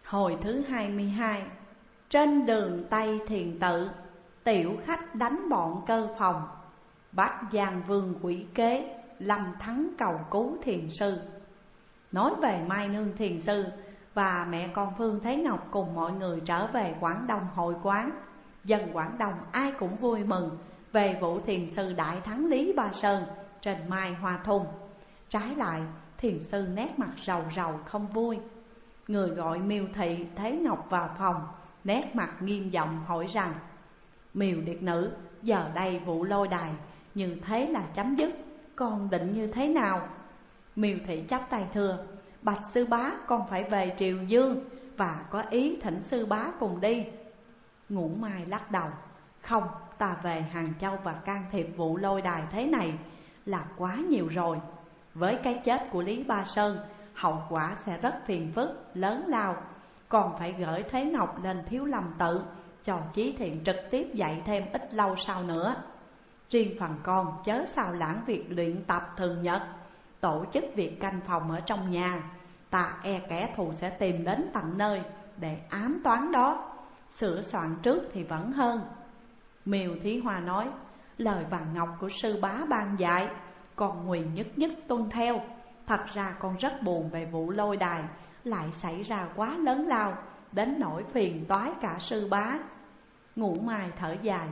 Hồi thứ 22. Trên đường Tây Thiền Tự, tiểu khách đánh bọn cơ phòng, bắt Giang Vương quỷ kế, Lâm Thắng cầu cứu thiền sư. Nói về Mai Nương thiền sư và mẹ con Phương Thế Ngọc cùng mọi người trở về Quảng Đông hội quán. Dân Quảng Đông ai cũng vui mừng về vụ thiền sư đại thắng Lý Ba Sơn trên Mai Hoa Thung. Trái lại, thiền sư nét mặt rầu rầu không vui. Người gọi Miêu Thị Thế Ngọc vào phòng, nét mặt nghiêm giọng hỏi rằng: Miêu điệt nữ, giờ đây vụ lôi đài như thế là chấm dứt, con định như thế nào? Miêu Thị chắp tay thưa: Bạch sư bá, con phải về Triều Dương và có ý thỉnh sư bá cùng đi. Ngũ Mai lắc đầu: Không, ta về Hàng Châu và can thiệp vụ lôi đài thế này là quá nhiều rồi. Với cái chết của Lý Ba Sơn, hậu quả sẽ rất phiền phức, lớn lao. Còn phải gửi Thế Ngọc lên Thiếu Lâm Tự, cho Chí Thiện trực tiếp dạy thêm ít lâu sau nữa. Riêng phần con chớ sao lãng việc luyện tập thường nhật, tổ chức việc canh phòng ở trong nhà. Ta e kẻ thù sẽ tìm đến tận nơi để ám toán đó. Sửa soạn trước thì vẫn hơn. Miêu Thí Hoa nói: Lời vàng ngọc của sư bá ban dạy, con nguyện nhất nhất tuân theo. Thật ra con rất buồn về vụ lôi đài lại xảy ra quá lớn lao, đến nỗi phiền toái cả sư bá. Ngũ Mai thở dài: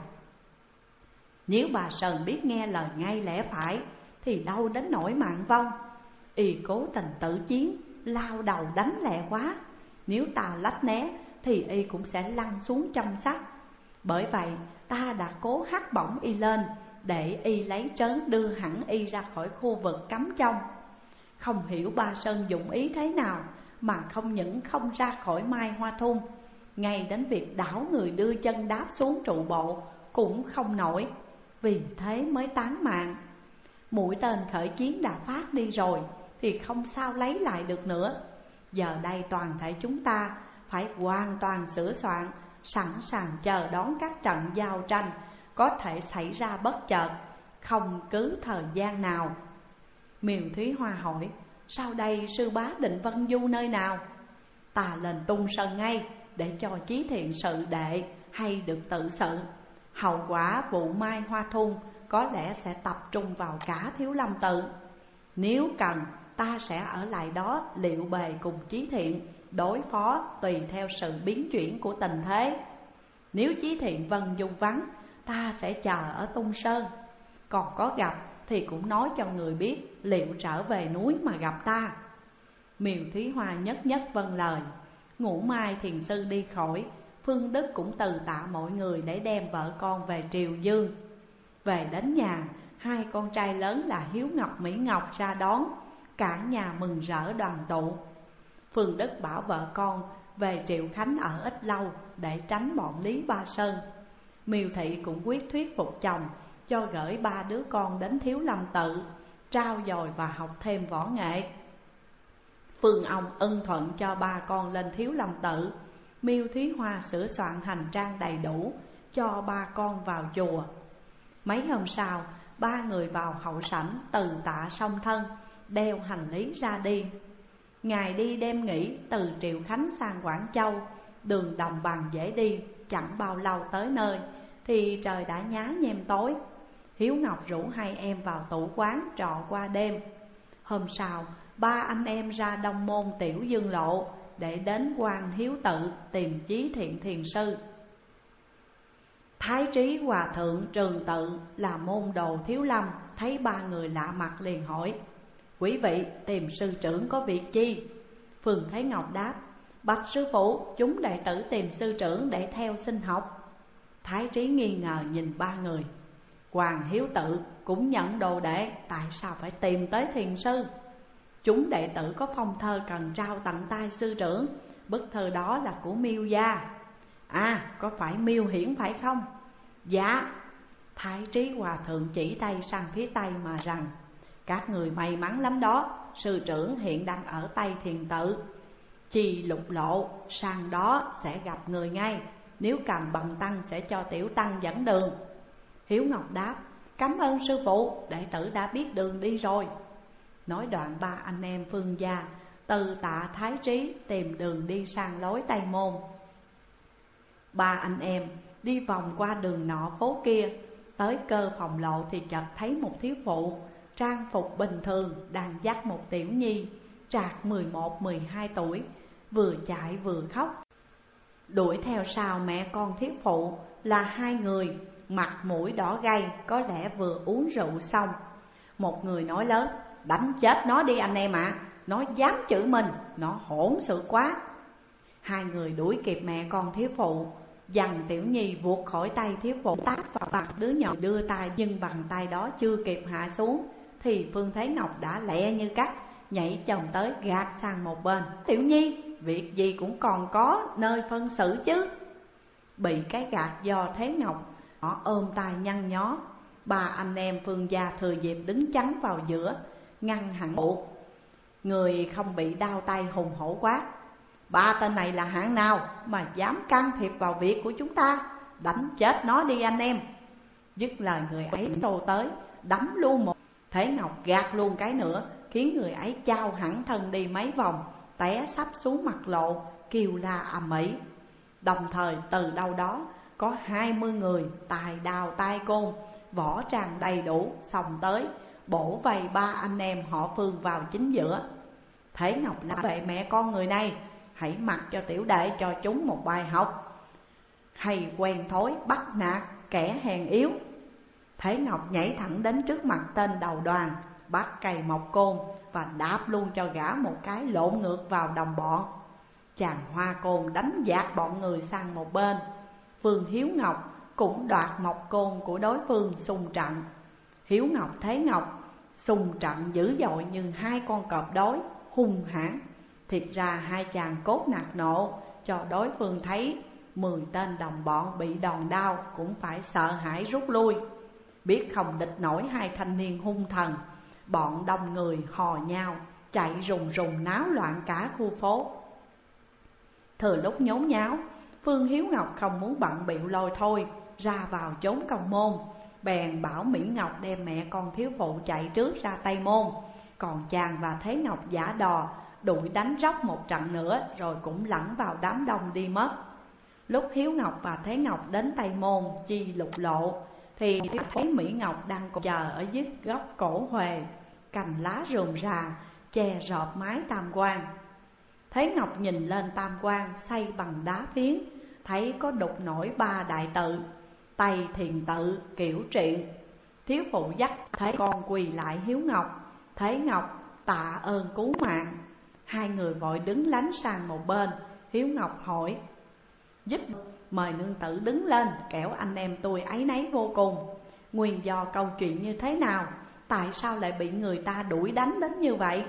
Nếu bà Sơn biết nghe lời ngay lẽ phải thì đâu đến nỗi mạng vong. Y cố tình tự chiến, lao đầu đánh lẹ quá. Nếu ta lách né thì y cũng sẽ lăn xuống trong sắt. Bởi vậy ta đã cố hất bổng y lên, để y lấy trớn đưa hẳn y ra khỏi khu vực cấm trong. Không hiểu Ba Sơn dụng ý thế nào mà không những không ra khỏi Mai Hoa Thung, ngay đến việc đảo người đưa chân đáp xuống trụ bộ cũng không nổi. Vì thế mới tán mạng. Mũi tên khởi chiến đã phát đi rồi thì không sao lấy lại được nữa. Giờ đây toàn thể chúng ta phải hoàn toàn sửa soạn, sẵn sàng chờ đón các trận giao tranh có thể xảy ra bất chợt, không cứ thời gian nào. Miêu Thúy Hoa hỏi: Sau đây sư bá định vân du nơi nào? Ta lên Tung Sơn ngay, để cho Chí Thiện sự đệ hay được tự sự. Hậu quả vụ Mai Hoa Thung có lẽ sẽ tập trung vào cả Thiếu Lâm Tự. Nếu cần, ta sẽ ở lại đó liệu bề cùng Chí Thiện đối phó tùy theo sự biến chuyển của tình thế. Nếu Chí Thiện vân du vắng, ta sẽ chờ ở Tung Sơn. Còn có gặp thì cũng nói cho người biết liệu trở về núi mà gặp ta. Miêu Thúy Hoa nhất nhất vâng lời. Ngũ Mai thiền sư đi khỏi, Phương Đức cũng từ tạ mọi người để đem vợ con về Triều Dương. Về đến nhà, hai con trai lớn là Hiếu Ngọc, Mỹ Ngọc ra đón, cả nhà mừng rỡ đoàn tụ. Phương Đức bảo vợ con về Triệu Khánh ở ít lâu để tránh bọn Lý Ba Sơn. Miêu Thị cũng quyết thuyết phục chồng cho gửi ba đứa con đến Thiếu Lâm Tự, trau dồi và học thêm võ nghệ. Phương ông ưng thuận cho ba con lên Thiếu Lâm Tự. Miêu Thúy Hoa sửa soạn hành trang đầy đủ cho ba con vào chùa. Mấy hôm sau, ba người vào hậu sảnh từ tạ song thân, đeo hành lý ra đi. Ngày đi đêm nghỉ từ Triệu Khánh sang Quảng Châu, đường đồng bằng dễ đi, chẳng bao lâu tới nơi thì trời đã nhá nhem tối. Hiếu Ngọc rủ hai em vào tủ quán trọ qua đêm. Hôm sau, ba anh em ra Đông Môn Tiểu Dương Lộ để đến Quan Hiếu Tự tìm Chí Thiện thiền sư. Thái Trí Hòa Thượng Trường Tự là môn đồ Thiếu Lâm thấy ba người lạ mặt liền hỏi: Quý vị tìm sư trưởng có việc chi? Phương Thế Ngọc đáp: Bạch sư phụ, chúng đệ tử tìm sư trưởng để theo xin học. Thái Trí nghi ngờ nhìn ba người. Hoàng Hiếu Tự cũng nhận đồ đệ, tại sao phải tìm tới thiền sư? Chúng đệ tử có phong thơ cần trao tận tay sư trưởng. Bức thơ đó là của Miêu gia. À, có phải Miêu Hiển phải không? Dạ. Thái Trí Hòa Thượng chỉ tay sang phía Tây mà rằng: Các người may mắn lắm đó, sư trưởng hiện đang ở Tây Thiền Tự. Chi lục lộ sang đó sẽ gặp người ngay. Nếu cần bần tăng sẽ cho tiểu tăng dẫn đường. Hiếu Ngọc đáp: Cảm ơn sư phụ, đệ tử đã biết đường đi rồi. Nói đoạn ba anh em Phương gia Từ Tạ Thái Trí tìm đường đi sang lối Tây Môn. Ba anh em đi vòng qua đường nọ phố kia, tới Cơ Phòng Lộ thì chợt thấy một thiếu phụ trang phục bình thường đang dắt một tiểu nhi trạc 11-12 tuổi, vừa chạy vừa khóc. Đuổi theo sau mẹ con thiếu phụ là hai người mặt mũi đỏ gay, có lẽ vừa uống rượu xong. Một người nói lớn: đánh chết nó đi anh em ạ, nó dám chửi mình, nó hỗn sự quá. Hai người đuổi kịp mẹ con thiếu phụ, dằn tiểu nhi vuột khỏi tay thiếu phụ, tát vào mặt đứa nhỏ đưa tay, nhưng bàn tay đó chưa kịp hạ xuống thì Phương Thế Ngọc đã lẹ như cắt nhảy chồng tới gạt sang một bên. Tiểu nhi việc gì cũng còn có nơi phân xử chứ. Bị cái gạt do Thế Ngọc, họ ôm tay nhăn nhó. Ba anh em Phương gia thừa dịp đứng chắn vào giữa, ngăn hẳn bộ. Người không bị đau tay hùng hổ quát: ba tên này là hạng nào mà dám can thiệp vào việc của chúng ta? Đánh chết nó đi anh em. Dứt lời người ấy xô tới đấm luôn một. Thế Ngọc gạt luôn cái nữa, khiến người ấy chao hẳn thân đi mấy vòng, té sắp xuống mặt lộ, kêu la ầm ĩ. Đồng thời từ đâu đó có 20 người tài đào tay côn, võ trang đầy đủ xông tới, bổ vây ba anh em họ Phương vào chính giữa. Thế Ngọc la vệ mẹ con người này: hãy mặc cho tiểu đệ cho chúng một bài học, hay quen thói bắt nạt kẻ hèn yếu. Thế Ngọc nhảy thẳng đến trước mặt tên đầu đoàn, bắt cày một côn và đạp luôn cho gã một cái lộn ngược vào đồng bọn. Chàng hoa côn đánh dạt bọn người sang một bên. Phương Hiếu Ngọc cũng đoạt một côn của đối phương xung trận. Hiếu Ngọc Thế Ngọc xung trận dữ dội như hai con cọp đối, hung hãn. Thiệt ra hai chàng cốt nạt nộ cho đối phương thấy 10 tên đồng bọn bị đòn đau cũng phải sợ hãi rút lui. Biết không địch nổi hai thanh niên hung thần, bọn đông người hò nhau chạy rùng rùng náo loạn cả khu phố. Thừa lúc nhốn nháo, Phương Hiếu Ngọc không muốn bận bịu lôi thôi ra vào chốn công môn, bèn bảo Mỹ Ngọc đem mẹ con thiếu phụ chạy trước ra Tây Môn. Còn chàng và Thế Ngọc giả đò đuổi đánh róc một trận nữa, rồi cũng lẫn vào đám đông đi mất. Lúc Hiếu Ngọc và Thế Ngọc đến Tây Môn chi lục lộ thì thấy Mỹ Ngọc đang chờ ở dưới gốc cổ huề, cành lá rườm rà che rợp mái tam quan. Thế Ngọc nhìn lên tam quan xây bằng đá phiến, thấy có đục nổi 3 đại tự: Tây Thiền Tự, Kiểu Triện. Thiếu phụ dắt Thế con quỳ lại hiếu Ngọc. Thế Ngọc tạ ơn cứu mạng. Hai người vội đứng lánh sang một bên. Hiếu Ngọc hỏi: giúp mời nương tử đứng lên, kẻo anh em tôi áy náy vô cùng. Nguyên do câu chuyện như thế nào? Tại sao lại bị người ta đuổi đánh đến như vậy?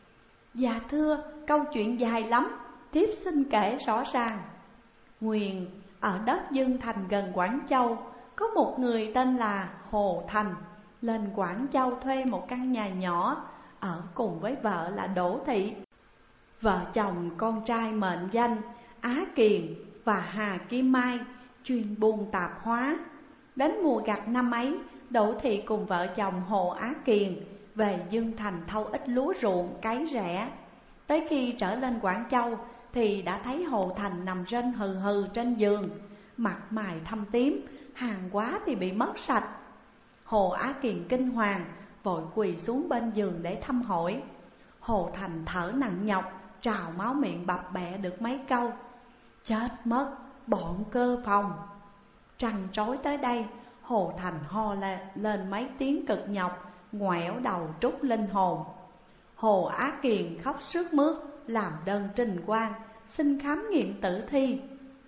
Dạ thưa, câu chuyện dài lắm, thiếp xin kể rõ ràng. Nguyên ở đất Dương Thành gần Quảng Châu, có một người tên là Hồ Thành lên Quảng Châu thuê một căn nhà nhỏ, ở cùng với vợ là Đỗ Thị. Vợ chồng con trai mệnh danh Á Kiền và Hà Kim Mai, chuyên buôn tạp hóa. Đến mùa gặt năm ấy, Đỗ Thị cùng vợ chồng Hồ Á Kiền về Dương Thành thâu ít lúa ruộng cấy rẻ. Tới khi trở lên Quảng Châu thì đã thấy Hồ Thành nằm rên hừ hừ trên giường, mặt mày thâm tím, hàng quá thì bị mất sạch. Hồ Á Kiền kinh hoàng, vội quỳ xuống bên giường để thăm hỏi. Hồ Thành thở nặng nhọc, trào máu miệng bập bẹ được mấy câu: chết mất, bọn Cơ Phòng. Trằn trối tới đây, Hồ Thành ho lên mấy tiếng cực nhọc, ngoẻo đầu trút linh hồn. Hồ Á Kiền khóc sướt mướt, làm đơn trình quan xin khám nghiệm tử thi.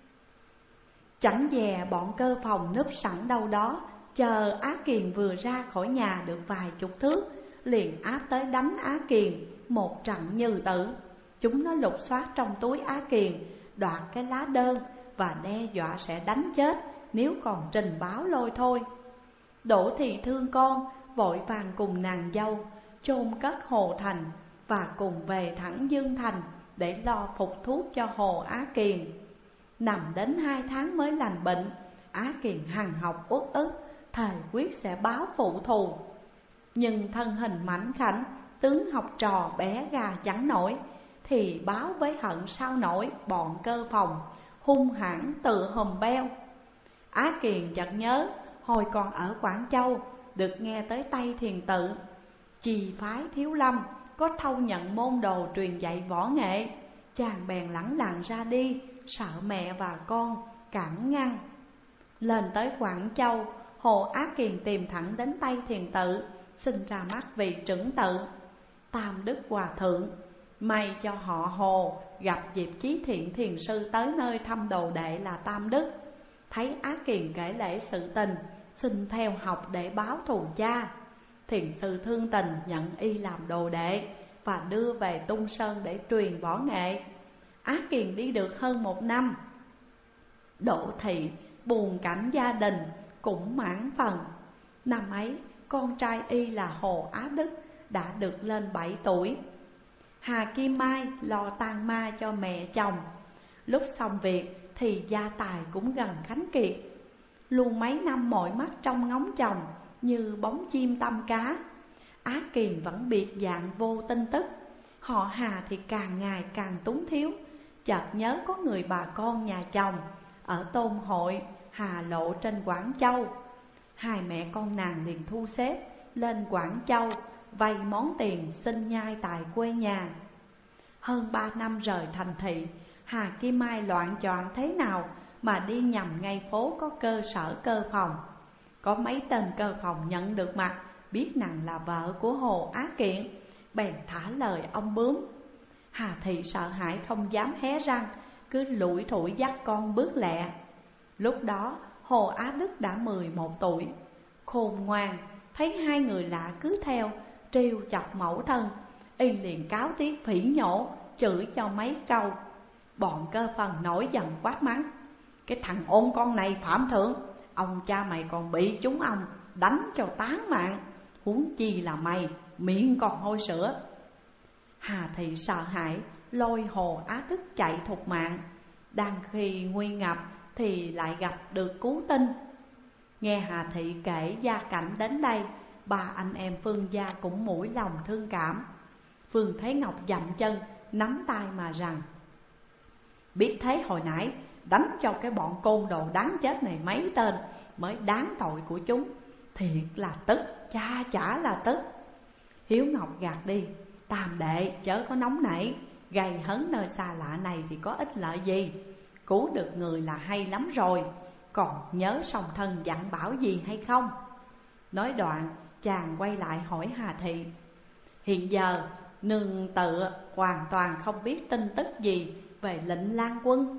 Chẳng dè bọn Cơ Phòng núp sẵn đâu đó, chờ Á Kiền vừa ra khỏi nhà được vài chục thước, liền áp tới đánh Á Kiền một trận như tử. Chúng nó lục soát trong túi Á Kiền, đoạt cái lá đơn và đe dọa sẽ đánh chết nếu còn trình báo lôi thôi. Đỗ Thị thương con, vội vàng cùng nàng dâu chôn cất Hồ Thành và cùng về thẳng Dương Thành để lo phục thuốc cho Hồ Á Kiền. Nằm đến 2 tháng mới lành bệnh, Á Kiền hằng học uất ức, thề quyết sẽ báo phụ thù. Nhưng thân hình mảnh khảnh, tướng học trò bé gà chẳng nổi, thì báo với hận sao nổi bọn Cơ Phòng hung hãn tự hùm beo. Á Kiền chợt nhớ hồi còn ở Quảng Châu được nghe tới Tây Thiền Tự, Trì phái Thiếu Lâm có thâu nhận môn đồ truyền dạy võ nghệ. Chàng bèn lẳng lặng ra đi, sợ mẹ và con cản ngăn. Lên tới Quảng Châu, Hồ Á Kiền tìm thẳng đến Tây Thiền Tự, xin ra mắt vị trưởng tự Tam Đức Hòa Thượng. May cho họ Hồ gặp dịp Chí Thiện Thiền Sư tới nơi thăm đồ đệ là Tam Đức. Thấy Á Kiền kể lễ sự tình, xin theo học để báo thù cha. Thiền Sư thương tình nhận y làm đồ đệ và đưa về Tung Sơn để truyền võ nghệ. Á Kiền đi được hơn 1 năm, Đỗ Thị buồn cảnh gia đình cũng mãn phần. Năm ấy con trai y là Hồ Á Đức đã được lên 7 tuổi. Hà Kim Mai lo tang ma cho mẹ chồng. Lúc xong việc thì gia tài cũng gần khánh kiệt. Luôn mấy năm mỏi mắt trong ngóng chồng như bóng chim tăm cá. Á Kiền vẫn biệt dạng vô tin tức. Họ Hà thì càng ngày càng túng thiếu. Chợt nhớ có người bà con nhà chồng ở Tôn Hội, Hà Lộ trên Quảng Châu. Hai mẹ con nàng liền thu xếp lên Quảng Châu vay món tiền xin nhai tại quê nhà. Hơn 3 năm rời thành thị, Hà Kim Mai loạn choạng thế nào mà đi nhầm ngay phố có cơ sở Cơ Phòng. Có mấy tên Cơ Phòng nhận được mặt, biết nàng là vợ của Hồ Á Kiện, bèn thả lời ông bướm. Hà Thị sợ hãi không dám hé răng, cứ lủi thủi dắt con bước lẹ. Lúc đó Hồ Á Đức đã 11 tuổi. Khôn ngoan, thấy hai người lạ cứ theo, trêu chọc mẫu thân, y liền cáo tiết phỉ nhổ, chửi cho mấy câu. Bọn Cơ Phần nổi giận quát mắng: cái thằng ôn con này phạm thượng, ông cha mày còn bị chúng ông đánh cho tán mạng, huống chi là mày, miệng còn hôi sữa. Hà Thị sợ hãi, lôi Hồ Á Đức chạy thục mạng. Đang khi nguy ngập thì lại gặp được cứu tinh. Nghe Hà Thị kể gia cảnh đến đây, ba anh em Phương gia cũng mũi lòng thương cảm. Phương Thế Ngọc dậm chân, nắm tay mà rằng: biết thế hồi nãy đánh cho cái bọn côn đồ đáng chết này mấy tên mới đáng tội của chúng. Thiệt là tức, cha chả là tức. Hiếu Ngọc gạt đi: Tam đệ chớ có nóng nảy, gây hấn nơi xa lạ này thì có ích lợi gì. Cứu được người là hay lắm rồi, còn nhớ song thân dặn bảo gì hay không? Nói đoạn chàng quay lại hỏi Hà Thị: hiện giờ nương tự hoàn toàn không biết tin tức gì về lệnh Lan Quân?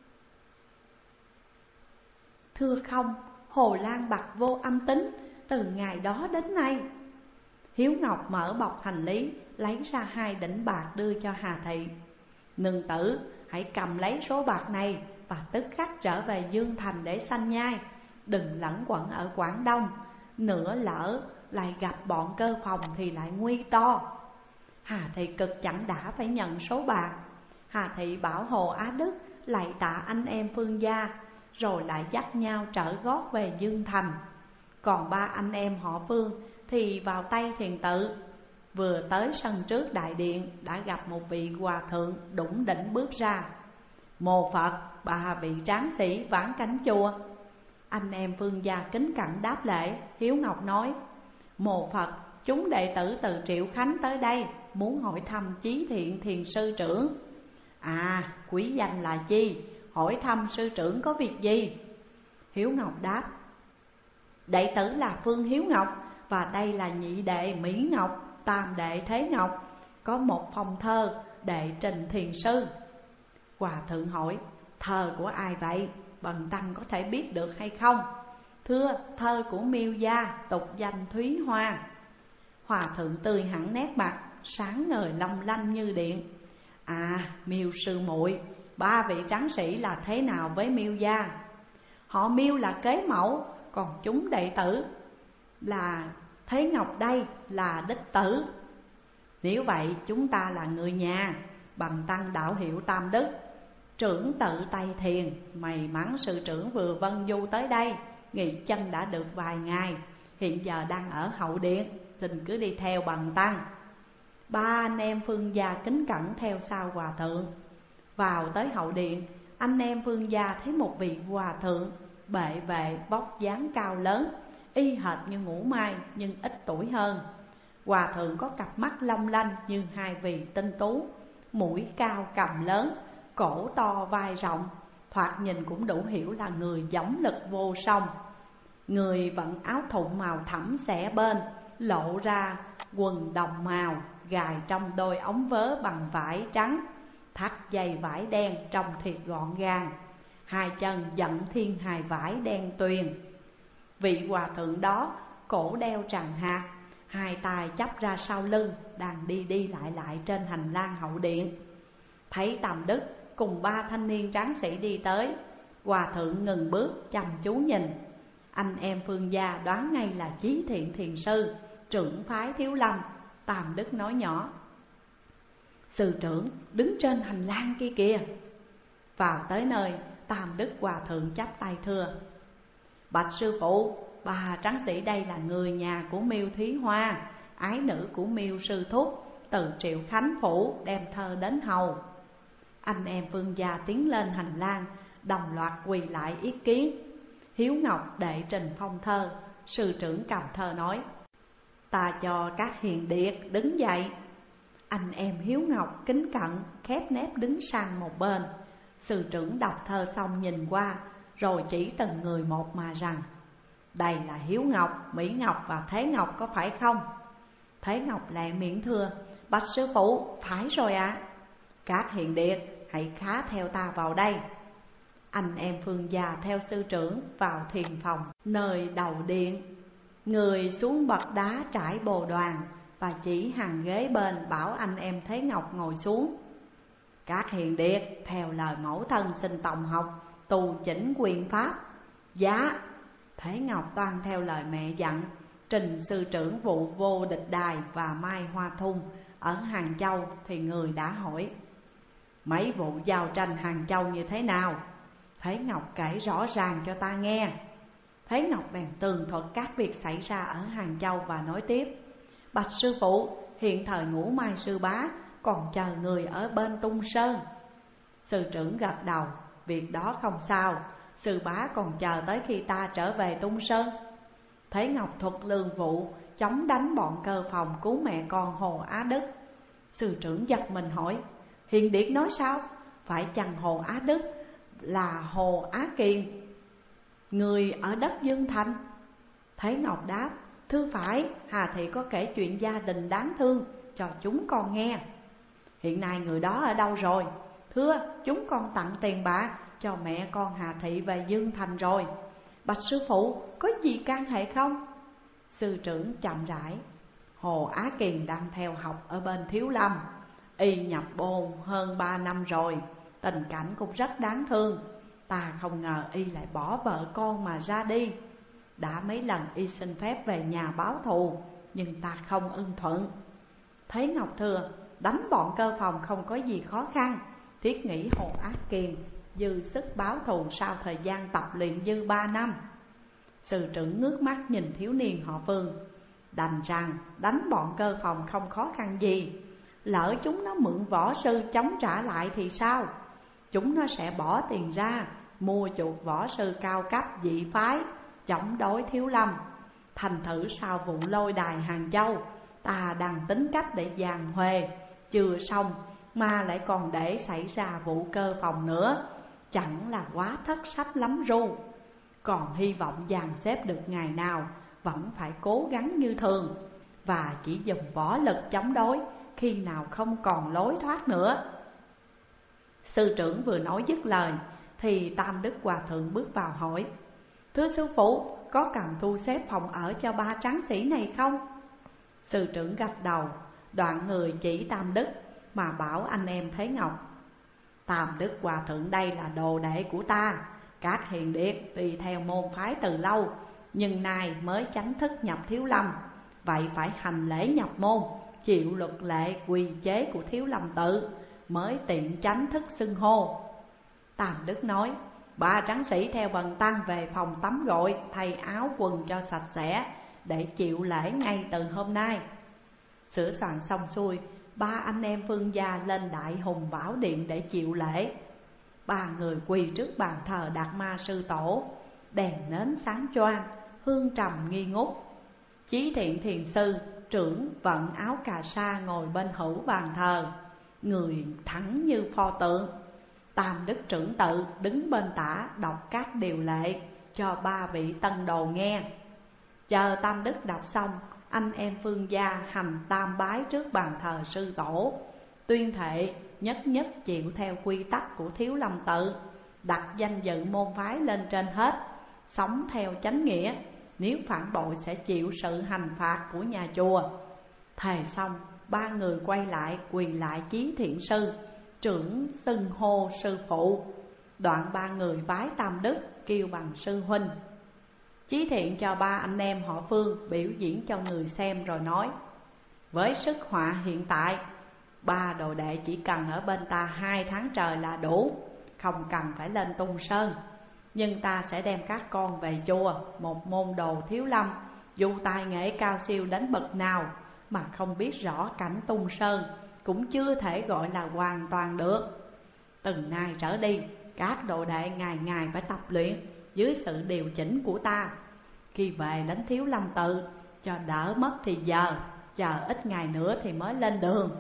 Thưa không, Hồ Lan bặt vô âm tính từ ngày đó đến nay. Hiếu Ngọc mở bọc hành lý, lấy ra 2 đỉnh bạc đưa cho Hà Thị. Nương tử hãy cầm lấy số bạc này và tức khắc trở về Dương Thành để sanh nhai. Đừng lẩn quẩn ở Quảng Đông, nửa lỡ lại gặp bọn Cơ Phòng thì lại nguy to. Hà Thị cực chẳng đã phải nhận số bạc. Hà Thị bảo Hồ Á Đức lạy tạ anh em Phương gia, rồi lại dắt nhau trở gót về Dương Thành. Còn 3 anh em họ Phương thì vào Tây Thiền Tự. Vừa tới sân trước đại điện đã gặp một vị hòa thượng đủng đỉnh bước ra. Mô Phật, 3 vị tráng sĩ vãn cánh chùa. Anh em Phương gia kính cẩn đáp lễ. Hiếu Ngọc nói: Mô Phật, chúng đệ tử từ Triệu Khánh tới đây muốn hỏi thăm Chí Thiện Thiền sư trưởng. À, quý danh là chi? Hỏi thăm sư trưởng có việc gì? Hiếu Ngọc đáp: đệ tử là Phương Hiếu Ngọc, và đây là nhị đệ Mỹ Ngọc, tam đệ Thế Ngọc. Có một phong thơ đệ trình thiền sư. Hòa thượng hỏi: thơ của ai vậy? Bần tăng có thể biết được hay không? Thưa, thơ của Miêu gia, tục danh Thúy Hoa. Hòa thượng tươi hẳn nét mặt, sáng ngời long lanh như điện. À, Miêu sư muội, 3 vị tráng sĩ là thế nào với Miêu gia? Họ Miêu là kế mẫu, còn chúng đệ tử là Thế Ngọc đây là đích tử. Nếu vậy chúng ta là người nhà. Bần tăng đạo hiệu Tam Đức, trưởng tự Tây Thiền. May mắn sư trưởng vừa vân du tới đây, nghỉ chân đã được vài ngày, hiện giờ đang ở hậu điện, xin cứ đi theo bần tăng. Ba anh em Phương gia kính cẩn theo sau hòa thượng. Vào tới hậu điện, anh em Phương gia thấy một vị hòa thượng bệ vệ vóc dáng cao lớn, y hệt như Ngũ Mai nhưng ít tuổi hơn. Hòa thượng có cặp mắt long lanh như hai vì tinh tú, mũi cao cằm lớn, cổ to vai rộng, thoạt nhìn cũng đủ hiểu là người dõng lực vô song. Người vận áo thụng màu thẫm xẻ bên, lộ ra quần đồng màu, gài trong đôi ống vớ bằng vải trắng, thắt dây vải đen trông thiệt gọn gàng, hai chân dặn thiên hài vải đen tuyền. Vị hòa thượng đó cổ đeo tràng hạt, hai tay chắp ra sau lưng, đang đi lại trên hành lang hậu điện. Thấy Tam Đức cùng ba thanh niên tráng sĩ đi tới, hòa thượng ngừng bước chăm chú nhìn. Anh em Phương gia đoán ngay là Chí Thiện thiền sư, trưởng phái Thiếu Lâm. Tam Đức nói nhỏ: sư trưởng đứng trên hành lang kia kìa. Vào tới nơi, Tam Đức hòa thượng chắp tay thưa: bạch sư phụ, ba tráng sĩ đây là người nhà của Miêu Thúy Hoa, ái nữ của Miêu sư thúc, từ Triệu Khánh phủ đem thơ đến hầu. Anh em Phương gia tiến lên hành lang, đồng loạt quỳ lại ý kiến. Hiếu Ngọc đệ trình phong thơ. Sư trưởng cầm thơ nói: ta cho các hiền điệt đứng dậy. Anh em Hiếu Ngọc kính cẩn khép nép đứng sang một bên. Sư trưởng đọc thơ xong nhìn qua, rồi chỉ từng người một mà rằng: đây là Hiếu Ngọc, Mỹ Ngọc và Thế Ngọc có phải không? Thế Ngọc lẹ miệng thưa: bạch sư phụ, phải rồi ạ. Các hiền điệt hãy khá theo ta vào đây. Anh em Phương gia theo sư trưởng vào thiền phòng nơi đầu điện. Người xuống bậc đá trải bồ đoàn, và chỉ hàng ghế bên bảo anh em Thế Ngọc ngồi xuống. Các hiền điệt theo lời mẫu thân xin tòng học, tu chỉnh quyền pháp. Dạ. Thế Ngọc toan theo lời mẹ dặn, trình sư trưởng vụ Vô Địch Đài và Mai Hoa Thung ở Hàng Châu. Thì người đã hỏi: mấy vụ giao tranh Hàng Châu như thế nào? Thế Ngọc kể rõ ràng cho ta nghe. Thế Ngọc bèn tường thuật các việc xảy ra ở Hàng Châu và nói tiếp: bạch sư phụ, hiện thời Ngũ Mai sư bá còn chờ người ở bên Tung Sơn. Sư trưởng gật đầu: việc đó không sao, sư bá còn chờ tới khi ta trở về Tung Sơn. Thế Ngọc thuật lương vụ chống đánh bọn cơ phòng cứu mẹ con Hồ Á Đức. Sư trưởng giật mình hỏi: hiền điệt nói sao? Phải chăng Hồ Á Đức là Hồ Á Kiền, người ở đất Dương Thành? Thế Ngọc đáp: thưa phải, Hà thị có kể chuyện gia đình đáng thương cho chúng con nghe. Hiện nay người đó ở đâu rồi? Thưa, chúng con tặng tiền bạc cho mẹ con Hà thị về Dương Thành rồi. Bạch sư phụ, có gì can hệ không? Sư trưởng chậm rãi: Hồ Á Kiền đang theo học ở bên Thiếu Lâm, y nhập môn hơn 3 năm rồi, tình cảnh cũng rất đáng thương. Ta không ngờ y lại bỏ vợ con mà ra đi. Đã mấy lần y xin phép về nhà báo thù, nhưng ta không ưng thuận. Thế Ngọc thưa: đánh bọn cơ phòng không có gì khó khăn, thiết nghĩ Hồ Á Kiền dư sức báo thù sau thời gian tập luyện dư 3 năm. Sư trưởng ngước mắt nhìn thiếu niên họ Phương: đành rằng đánh bọn cơ phòng không khó khăn gì. Lỡ chúng nó mượn võ sư chống trả lại thì sao? Chúng nó sẽ bỏ tiền ra mua chuộc võ sư cao cấp dị phái chống đối Thiếu Lâm. Thành thử sau vụ lôi đài Hàng Châu, ta đang tính cách để giàn huề. Chưa xong mà lại còn để xảy ra vụ cơ phòng nữa, chẳng là quá thất sách lắm ru. Còn hy vọng dàn xếp được ngày nào vẫn phải cố gắng như thường, và chỉ dùng võ lực chống đối khi nào không còn lối thoát nữa. Sư trưởng vừa nói dứt lời thì Tam Đức Hòa Thượng bước vào hỏi: thưa sư phụ, có cần thu xếp phòng ở cho ba tráng sĩ này không? Sư trưởng gật đầu, đoạn người chỉ Tam Đức mà bảo anh em Thế Ngọc: Tam Đức Hòa Thượng đây là đồ đệ của ta. Các hiền điệt tùy theo môn phái từ lâu, nhưng nay mới chánh thức nhập Thiếu Lâm, vậy phải hành lễ nhập môn, chịu luật lệ quy chế của Thiếu Lâm tự, mới tiện chánh thức xưng hô. Tam Đức nói: ba tráng sĩ theo bần tăng về phòng tắm gội, thay áo quần cho sạch sẽ, để chịu lễ ngay từ hôm nay. Sửa soạn xong xuôi, ba anh em Phương gia lên Đại Hùng Bảo Điện để chịu lễ. Ba người quỳ trước bàn thờ Đạt Ma Sư Tổ, đèn nến sáng choang, hương trầm nghi ngút. Chí Thiện Thiền Sư trưởng vận áo cà sa ngồi bên hữu bàn thờ, người thẳng như pho tượng. Tam Đức trưởng tự đứng bên tả đọc các điều lệ cho ba vị tân đồ nghe. Chờ Tam Đức đọc xong, anh em Phương gia hành tam bái trước bàn thờ sư tổ, tuyên thệ nhất nhất chịu theo quy tắc của Thiếu Lâm Tự, đặt danh dự môn phái lên trên hết, sống theo chánh nghĩa, nếu phản bội sẽ chịu sự hành phạt của nhà chùa. Thề xong, ba người quay lại quỳ lại Chí Thiện Sư, trưởng xưng hô sư phụ. Đoạn ba người bái Tam Đức kêu bằng sư huynh. Chí Thiện cho ba anh em họ Phương biểu diễn cho người xem rồi nói: với sức họa hiện tại, ba đồ đệ chỉ cần ở bên ta 2 tháng trời là đủ, không cần phải lên Tung Sơn. Nhưng ta sẽ đem các con về chùa, một môn đồ thiếu lâm, dù tài nghệ cao siêu đến bậc nào mà không biết rõ cảnh Tung Sơn, cũng chưa thể gọi là hoàn toàn được. Từ nay trở đi, các đồ đệ ngày ngày phải tập luyện dưới sự điều chỉnh của ta. Khi về đến Thiếu Lâm Tự, cho đỡ mất thì giờ, chờ ít ngày nữa thì mới lên đường.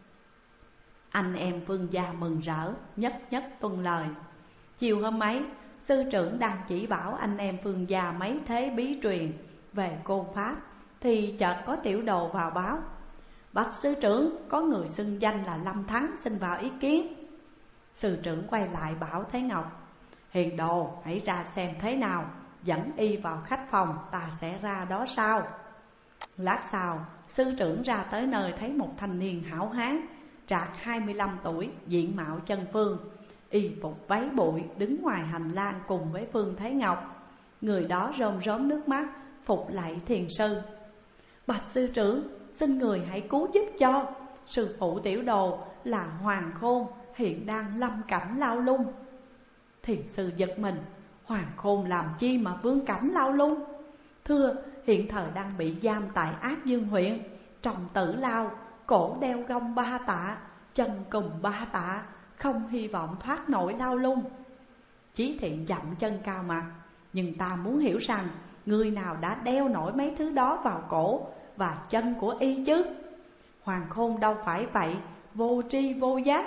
Anh em Phương gia mừng rỡ, nhất nhất tuân lời. Chiều hôm ấy, sư trưởng đang chỉ bảo anh em Phương gia mấy thế bí truyền về côn pháp, thì chợt có tiểu đồ vào báo: bạch sư trưởng, có người xưng danh là Lâm Thắng xin vào ý kiến. Sư trưởng quay lại bảo Thế Ngọc: hiền đồ, hãy ra xem thế nào, dẫn y vào khách phòng, ta sẽ ra đó sau. Lát sau, sư trưởng ra tới nơi thấy một thanh niên hảo hán, trạc 25 tuổi, diện mạo chân phương, y phục váy bụi, đứng ngoài hành lang cùng với Phương Thế Ngọc. Người đó rơm rớm nước mắt, phục lạy thiền sư: bạch sư trưởng, xin người hãy cứu giúp cho. Sư phụ tiểu đồ là Hoàng Khôn, hiện đang lâm cảnh lao lung. Thiền sư giật mình: Hoàng Khôn làm chi mà vương cảnh lao lung? Thưa, hiện thời đang bị giam tại Ác Dương huyện, trong tử lao, cổ đeo gông 3 tạ, chân cùng 3 tạ, không hy vọng thoát nổi lao lung. Chí Thiện dậm chân cao mặt: nhưng ta muốn hiểu rằng, người nào đã đeo nổi mấy thứ đó vào cổ và chân của y chứ? Hoàng Khôn đâu phải vậy, vô tri vô giác.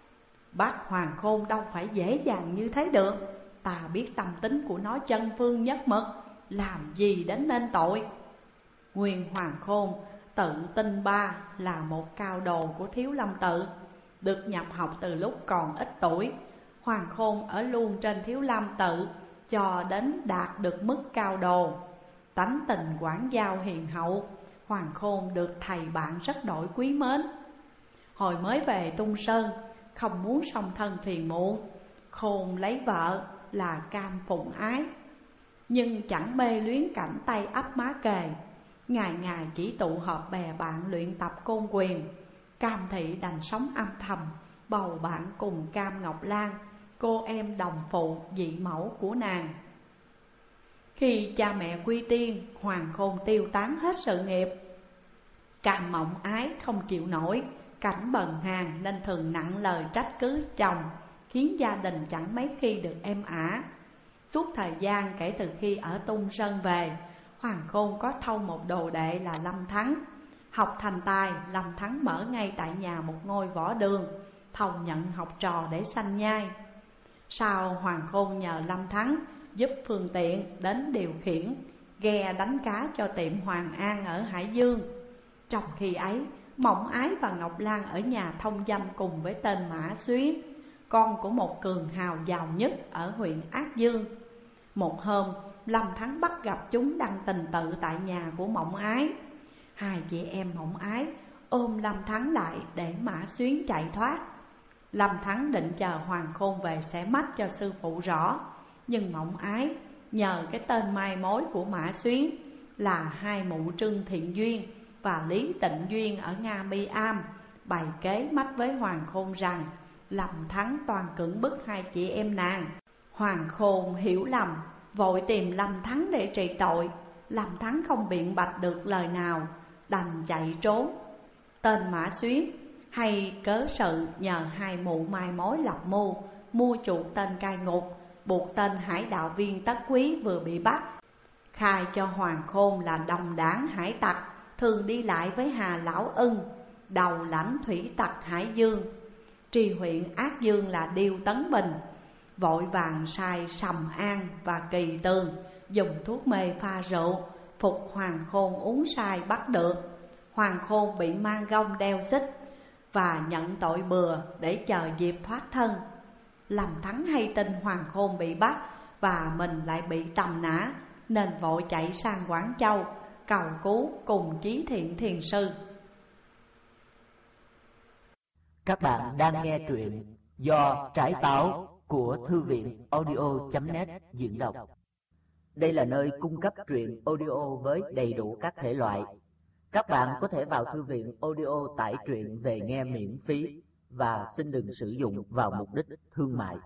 Bắt Hoàng Khôn đâu phải dễ dàng như thế được. Ta biết tâm tính của nó chân phương nhất mực, làm gì đến nên tội. Nguyên Hoàng Khôn tự tin ba là một cao đồ của Thiếu Lâm Tự, được nhập học từ lúc còn ít tuổi. Hoàng Khôn ở luôn trên Thiếu Lâm Tự cho đến đạt được mức cao đồ. Tánh tình quảng giao hiền hậu, Hoàng Khôn được thầy bạn rất đổi quý mến. Hồi mới về Tung Sơn, không muốn song thân phiền muộn, Khôn lấy vợ là Cam Phụng Ái, nhưng chẳng mê luyến cảnh tay ấp má kề. Ngày ngày chỉ tụ họp bè bạn luyện tập côn quyền. Cam Thị đành sống âm thầm, bầu bạn cùng Cam Ngọc Lan, cô em đồng phụ dị mẫu của nàng. Khi cha mẹ quy tiên, Hoàng Khôn tiêu tán hết sự nghiệp. Cam Mộng Ái không chịu nổi cảnh bần hàn nên thường nặng lời trách cứ chồng, khiến gia đình chẳng mấy khi được êm ả. Suốt thời gian kể từ khi ở Tung Sơn về, Hoàng Khôn có thâu một đồ đệ là Lâm Thắng. Học thành tài, Lâm Thắng mở ngay tại nhà một ngôi võ đường, thâu nhận học trò để sanh nhai. Sau Hoàng Khôn nhờ Lâm Thắng giúp phương tiện đến điều khiển ghe đánh cá cho tiệm Hoàng An ở Hải Dương. Trong khi ấy, Mộng Ái và Ngọc Lan ở nhà thông dâm cùng với tên Mã Xuyến, con của một cường hào giàu nhất ở huyện Ác Dương. Một hôm, Lâm Thắng bắt gặp chúng đang tình tự tại nhà của Mộng Ái. Hai chị em Mộng Ái ôm Lâm Thắng lại để Mã Xuyến chạy thoát. Lâm Thắng định chờ Hoàng Khôn về sẽ mách cho sư phụ rõ, nhưng Mộng Ái nhờ cái tên mai mối của Mã Xuyến là hai mụ Trương Thiện Duyên và Lý Tịnh Duyên ở Nga Mi Am, bày kế mách với Hoàng Khôn rằng Lâm Thắng toàn cưỡng bức hai chị em nàng. Hoàng Khôn hiểu lầm, vội tìm Lâm Thắng để trị tội. Lâm Thắng không biện bạch được lời nào, đành chạy trốn. Tên Mã Xuyến hay cớ sự nhờ hai mụ mai mối lập mưu mua chuộc tên cai ngục, buộc tên hải đạo viên Tất Quý vừa bị bắt, khai cho Hoàng Khôn là đồng đảng hải tặc, thường đi lại với Hà Lão Ưng, đầu lãnh thủy tặc Hải Dương. Tri huyện Ác Dương là Điêu Tấn Bình vội vàng sai Sầm An và Kỳ Tường dùng thuốc mê pha rượu phục Hoàng Khôn uống say bắt được. Hoàng Khôn bị mang gông đeo xích và nhận tội bừa để chờ dịp thoát thân. Lâm Thắng hay tin Hoàng Khôn bị bắt và mình lại bị tầm nã, nên vội chạy sang Quảng Châu cầu cứu cùng Chí Thiện thiền sư. Các bạn đang nghe truyện do Trải Táo của Thư viện audio.net diễn đọc. Đây là nơi cung cấp truyện audio với đầy đủ các thể loại. Các bạn có thể vào thư viện audio tải truyện về nghe miễn phí và xin đừng sử dụng vào mục đích thương mại.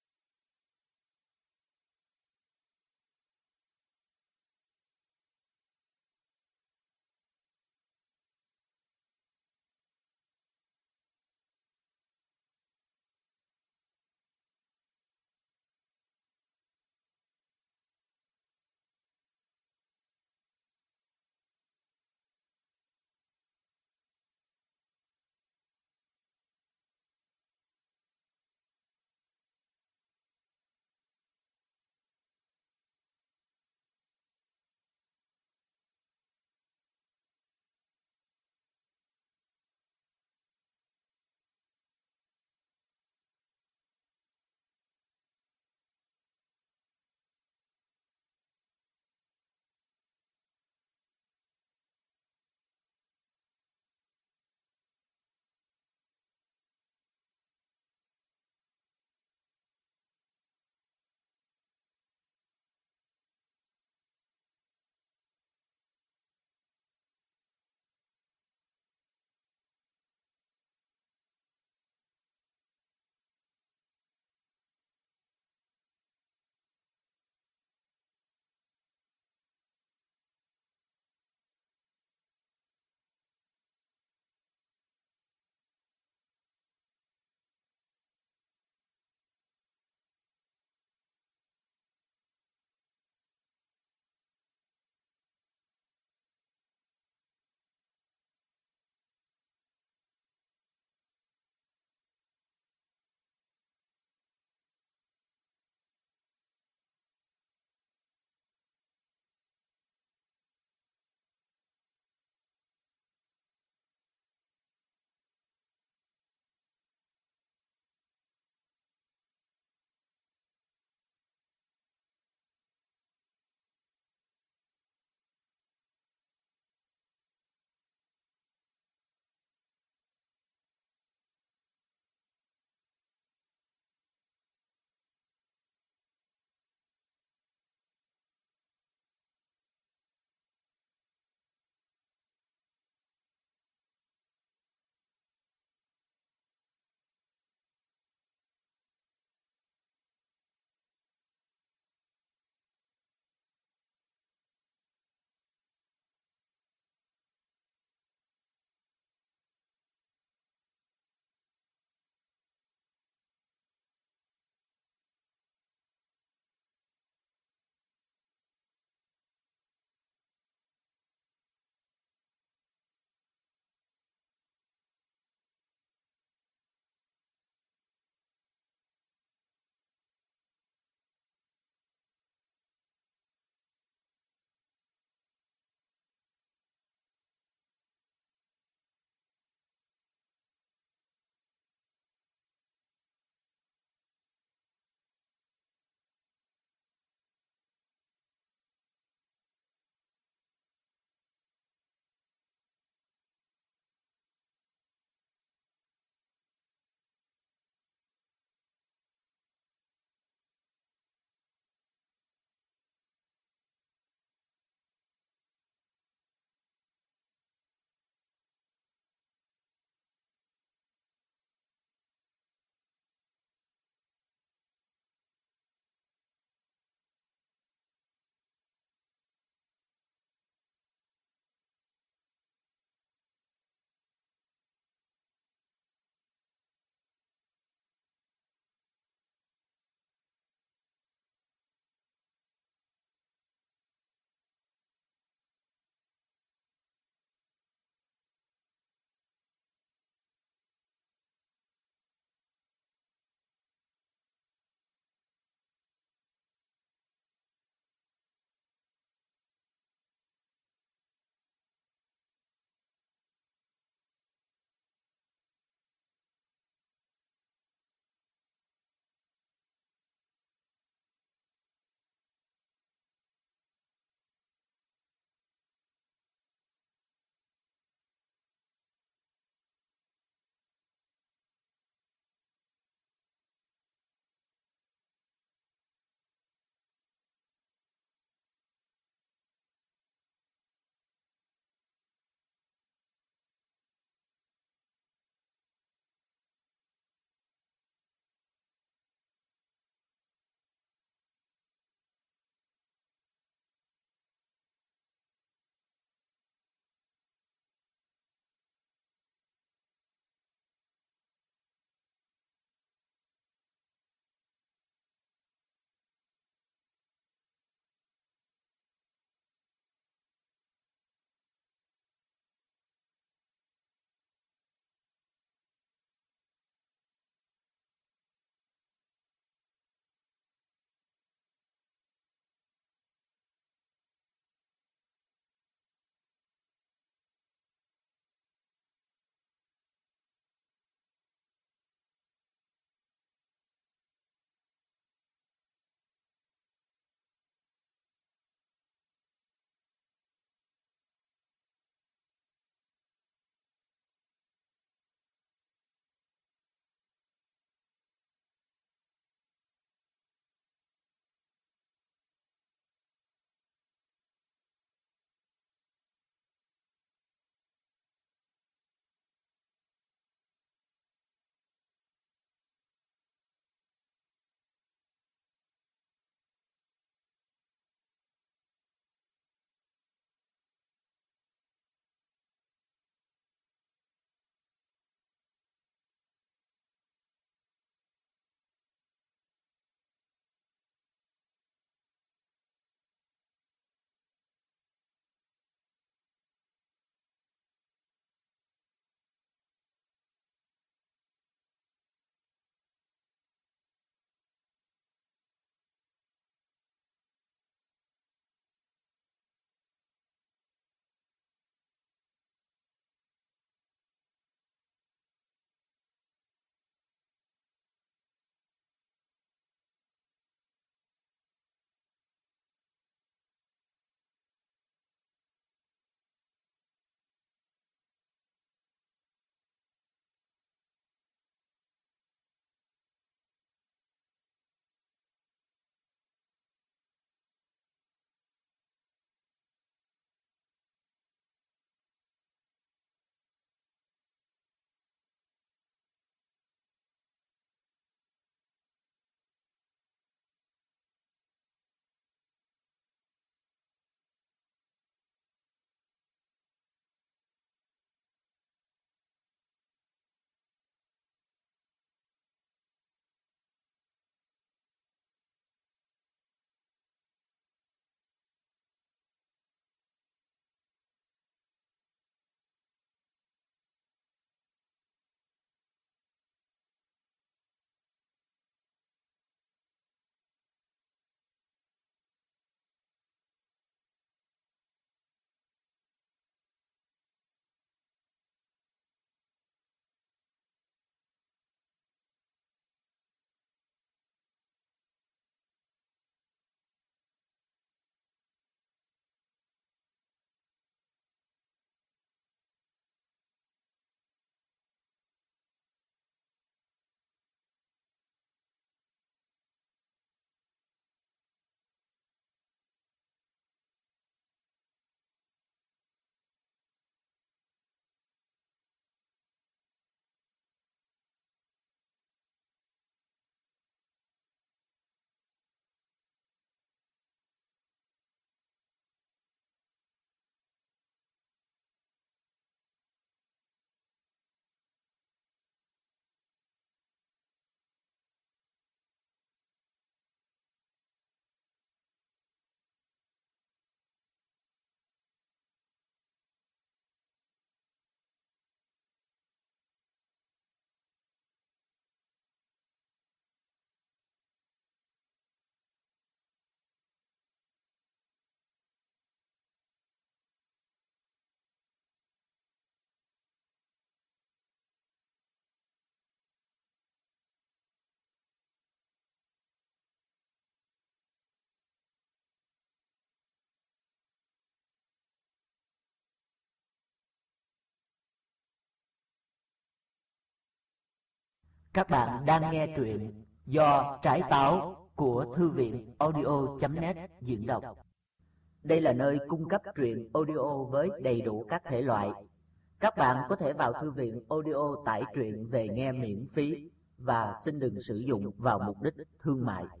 Các bạn đang nghe truyện do Trái Táo của Thư viện audio.net diễn đọc. Đây là nơi cung cấp truyện audio với đầy đủ các thể loại. Các bạn có thể vào thư viện audio tải truyện về nghe miễn phí và xin đừng sử dụng vào mục đích thương mại.